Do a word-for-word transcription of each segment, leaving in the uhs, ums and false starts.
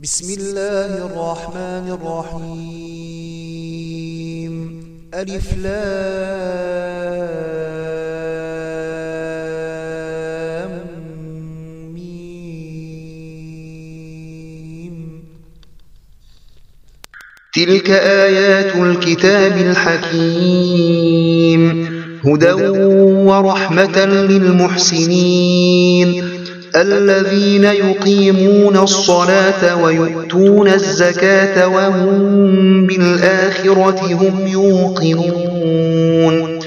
بسم الله الرحمن الرحيم. ألف لام ميم. تلك آيات الكتاب الحكيم هدى ورحمة للمحسنين الذين يقيمون الصلاة ويؤتون الزكاة وهم بالآخرة هم يوقنون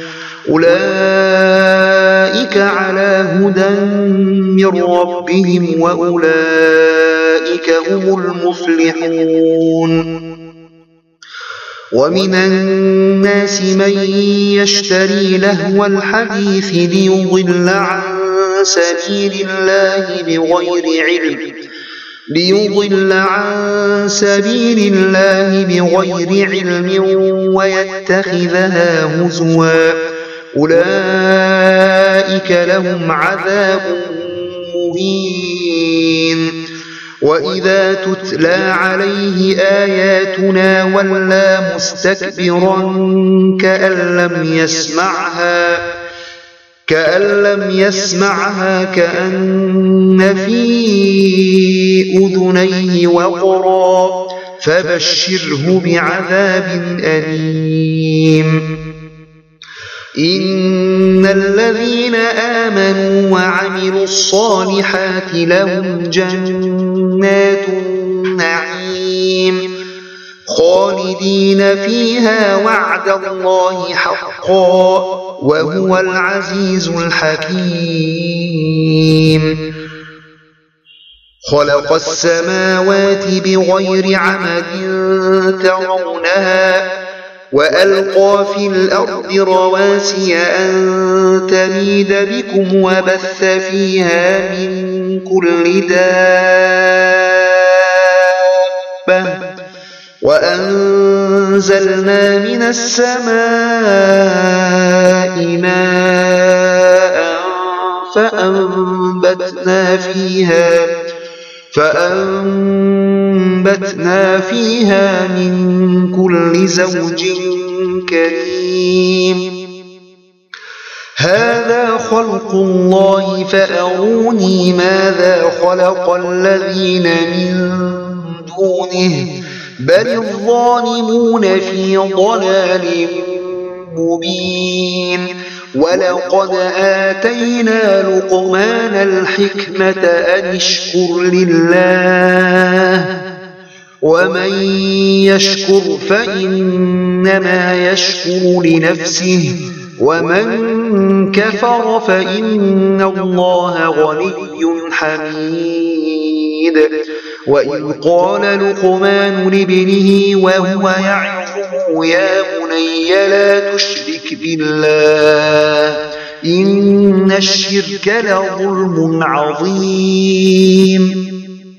أولئك على هدى من ربهم وأولئك هم المفلحون. ومن الناس من يشتري لهو الحديث ليضل عن سبيل الله بغير علم ليضل عن سبيل الله بغير علم ويتخذها هزوا أولئك لهم عذاب مهين. وإذا تتلى عليه آياتنا ولى مستكبرا كأن لم يسمعها كأن لم يسمعها كأن في أذنيه وقرا فبشره بعذاب أليم. إن الذين آمنوا وعملوا الصالحات لهم جنات النعيم خالدين فيها وعد الله حقا وهو العزيز الحكيم. خلق السماوات بغير عمد ترونها وألقى في الأرض رواسي أن تميد بكم وبث فيها من كل دابة وأنزلنا من السماء ماء فأنبتنا فيها فأنبتنا فيها من كل زوج كريم. هذا خلق الله فأروني ماذا خلق الذين من دونه بل الظالمون في ضلال مبين. ولقد آتينا لقمان الحكمة أن اشكر لله ومن يشكر فإنما يشكر لنفسه ومن كفر فإن الله غني حميد. وإذ قال لقمان لابنه وهو يعظه يا بني لا تشرك بالله إن الشرك لظلم عظيم.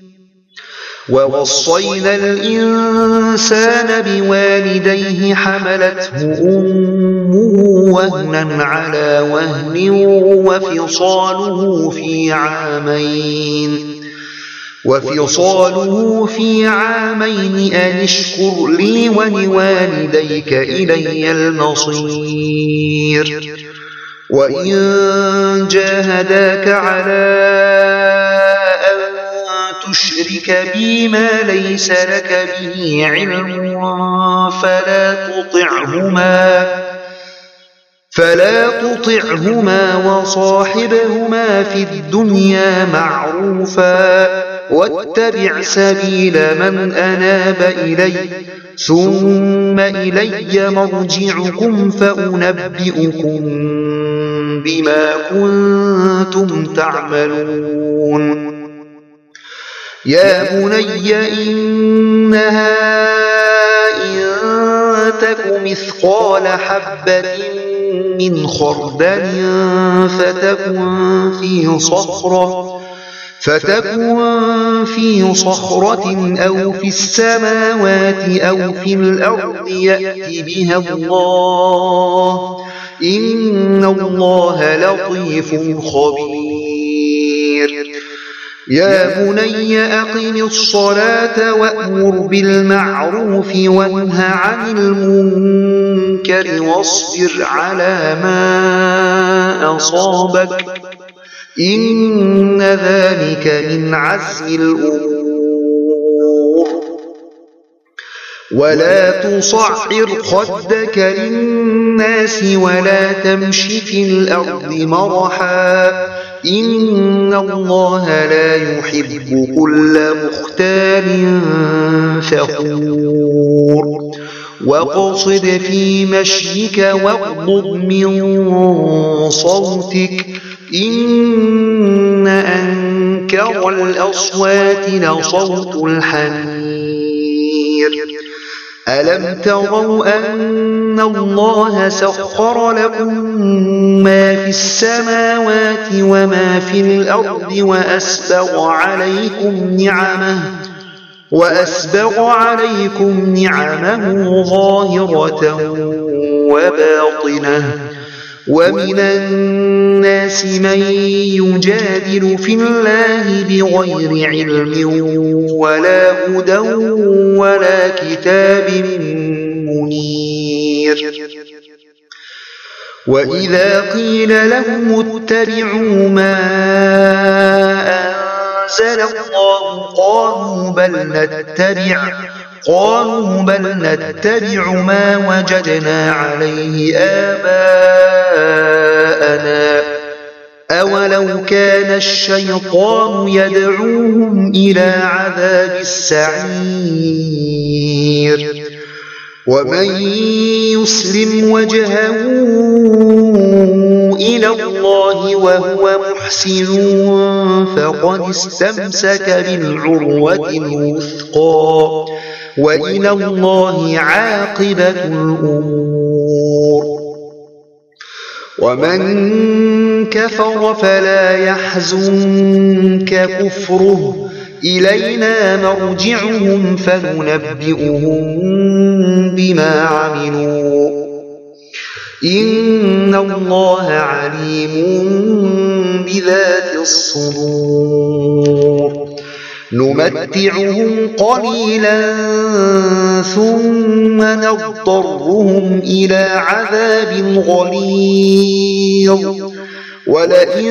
ووصينا الإنسان بوالديه حملته أمه وهنا على وهن وفصاله في عامين وفصاله في عامين أن اشكر لي ولوالديك إلي المصير. وإن جاهداك على أن تشرك بي ما ليس لك به علم فلا تطعهما فلا تطعهما وصاحبهما في الدنيا معروفا واتبع سبيل من أناب إلي ثم إلي مرجعكم فأنبئكم بما كنتم تعملون. يا بني إنها إن تك مثقال حبة من خردل فتكن في صخرة فتكن في صخرة أو في السماوات أو في الأرض يأت بها الله إن الله لطيف خبير. يا بني أقم الصلاة وأمر بالمعروف وانه عن المنكر واصبر على ما أصابك إن ذلك من عزم الأمور ولا تصعر خدك للناس ولا تمش في الأرض مرحا إن الله لا يحب كل مختال فخور واقصد في مشيك واغضض من صوتك إن أنكر الأصوات لصوت الحمير ألم تروا أن الله سخر لكم ما في السماوات وما في الأرض وأسبغ عليكم نعمه وأسبغ عليكم نعمه ظاهرة وباطنة ومن الناس من يجادل في الله بغير علم ولا هدى ولا كتاب منير وإذا قيل لهم اتبعوا ما أنزل الله قالوا بل نتبع قالوا بل نتبع ما وجدنا عليه آباءنا أولو كان الشيطان يدعوهم إلى عذاب السعير ومن يسلم وجهه إلى الله وهو محسن فقد استمسك بالعروة الوثقى وإلى الله عاقبة الأمور ومن كفر فلا يحزنك كفره إلينا مرجعهم فننبئهم بما عملوا إن الله عليم بذات الصدور نمتعهم قليلا ثم نضطرهم إلى عذاب غليظ ولئن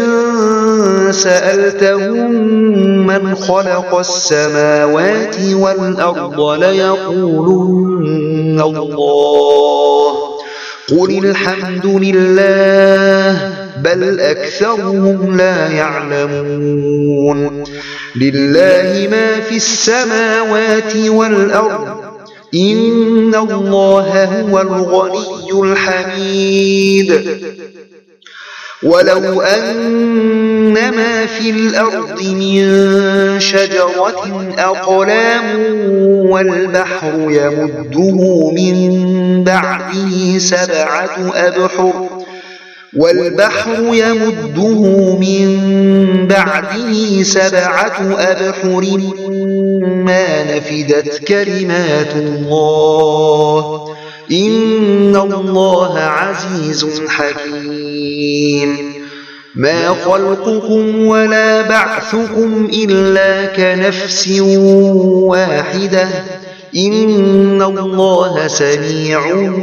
سألتهم من خلق السماوات والأرض ليقولن الله قل الحمد لله بل أكثرهم لا يعلمون لله ما في السماوات والأرض إن الله هو الغني الحميد ولو أن ما في الأرض من شجرة أقلام والبحر يمده من بعده سبعة أبحر والبحر يمده من بعده سبعة أبحر ما نفدت كلمات الله إن الله عزيز حكيم ما خلقكم ولا بعثكم إلا كنفس واحدة إن الله سميع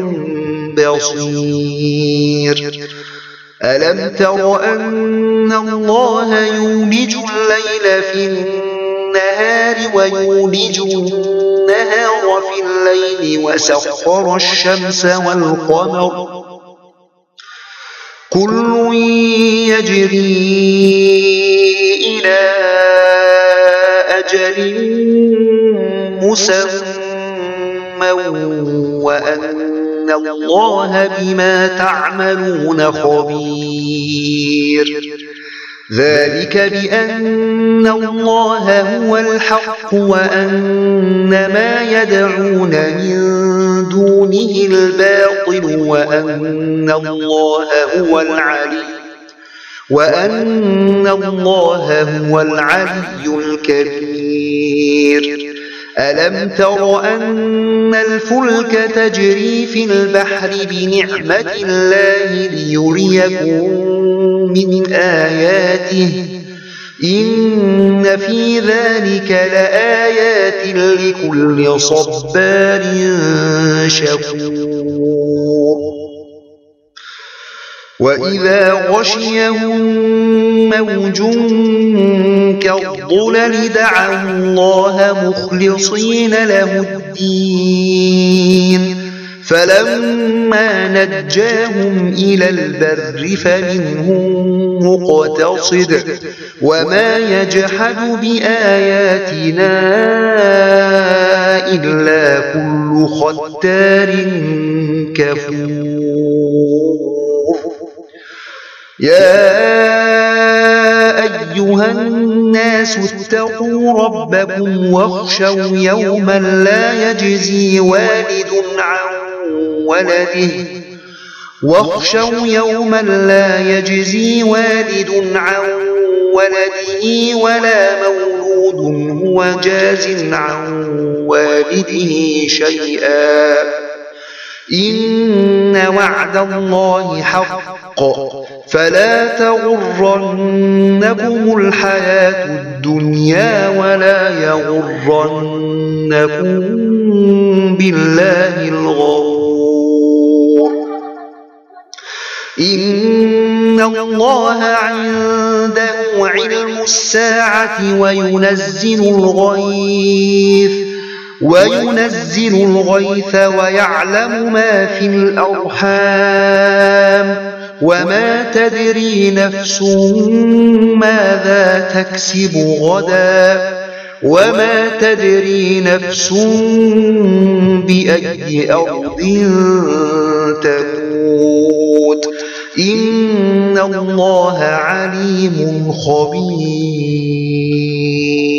بصير ألم تر أن الله يولج الليل في النهار ويولج النهار في الليل وسخر الشمس والقمر كل يجري إلى أجل مسمى وأن الله بما تعملون خبير ذلك بأن الله هو الحق وأن ما يدعون من دونه الباطل وأن الله هو العلي وأن الله هو العلي الكبير ألم تر أن الفلك تجري في البحر بنعمة الله ليريكم من آياته إن في ذلك لآيات لكل صبار شكور وإذا غشيهم موج كالظلل دعوا الله مخلصين له الدين فلما نجاهم إلى البر فمنهم مقتصد وما يجحد بآياتنا إلا كل ختار كفور يا أيها الناس اتقوا ربكم واخشوا يوما لا يجزي والد عن ولده واخشوا يوما لا يجزي والد عن ولده ولا مولود هو جاز عن والده شيئا إن وعد الله حق فلا تغرنكم الحياة الدنيا ولا يغرنكم بالله الغرور إن الله عنده علم الساعة وينزل الغيث وينزل الغيث ويعلم ما في الأرحام وما تدري نفس ماذا تكسب غدا وما تدري نفس بأي أرض تموت إن الله عليم خبير